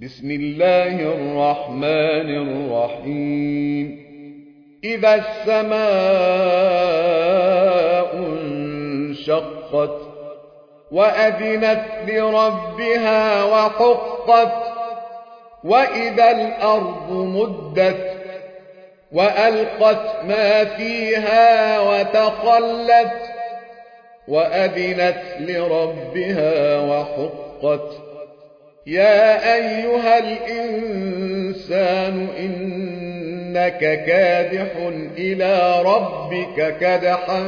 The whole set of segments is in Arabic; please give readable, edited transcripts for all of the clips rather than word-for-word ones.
بسم الله الرحمن الرحيم إذا السماء انشقت وأذنت لربها وحقت وإذا الأرض مدت وألقت ما فيها وتخلت وأذنت لربها وحقت يا أيها الإنسان إنك كادح إلى ربك كدحا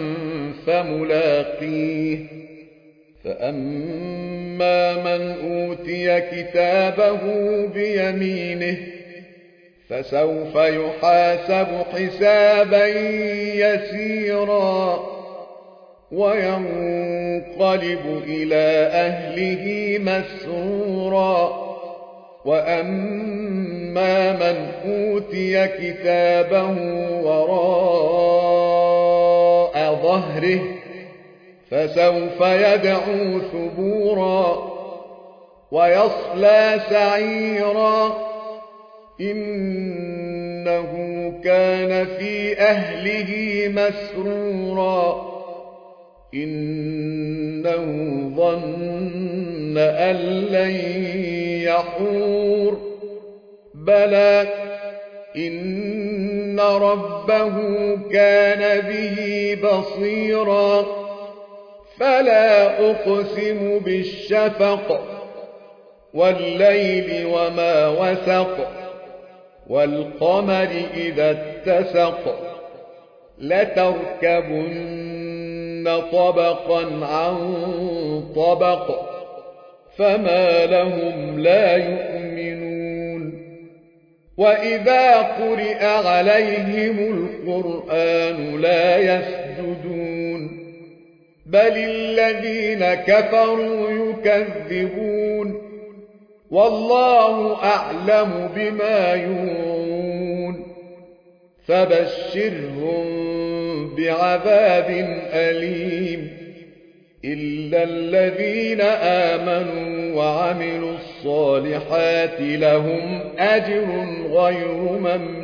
فملاقيه فأما من أوتي كتابه بيمينه فسوف يحاسب حسابا يسيرا وينقلب إلى أهله مسرورا وأما من أوتي كتابه وراء ظهره فسوف يدعو ثبورا ويصلى سعيرا إنه كان في أهله مسرورا إنه ظن أن لن يحور بلى إن ربه كان به بصيرا فلا أقسم بالشفق والليل وما وسق والقمر إذا اتسق لتركبن طبقا عن طبق فما لهم لا يؤمنون وإذا قرئ عليهم القرآن لا يسجدون بل الذين كفروا يكذبون والله أعلم بما يوعون فبشرهم بعذاب أليم إلا الذين آمنوا وعملوا الصالحات لهم أجر غير ممنون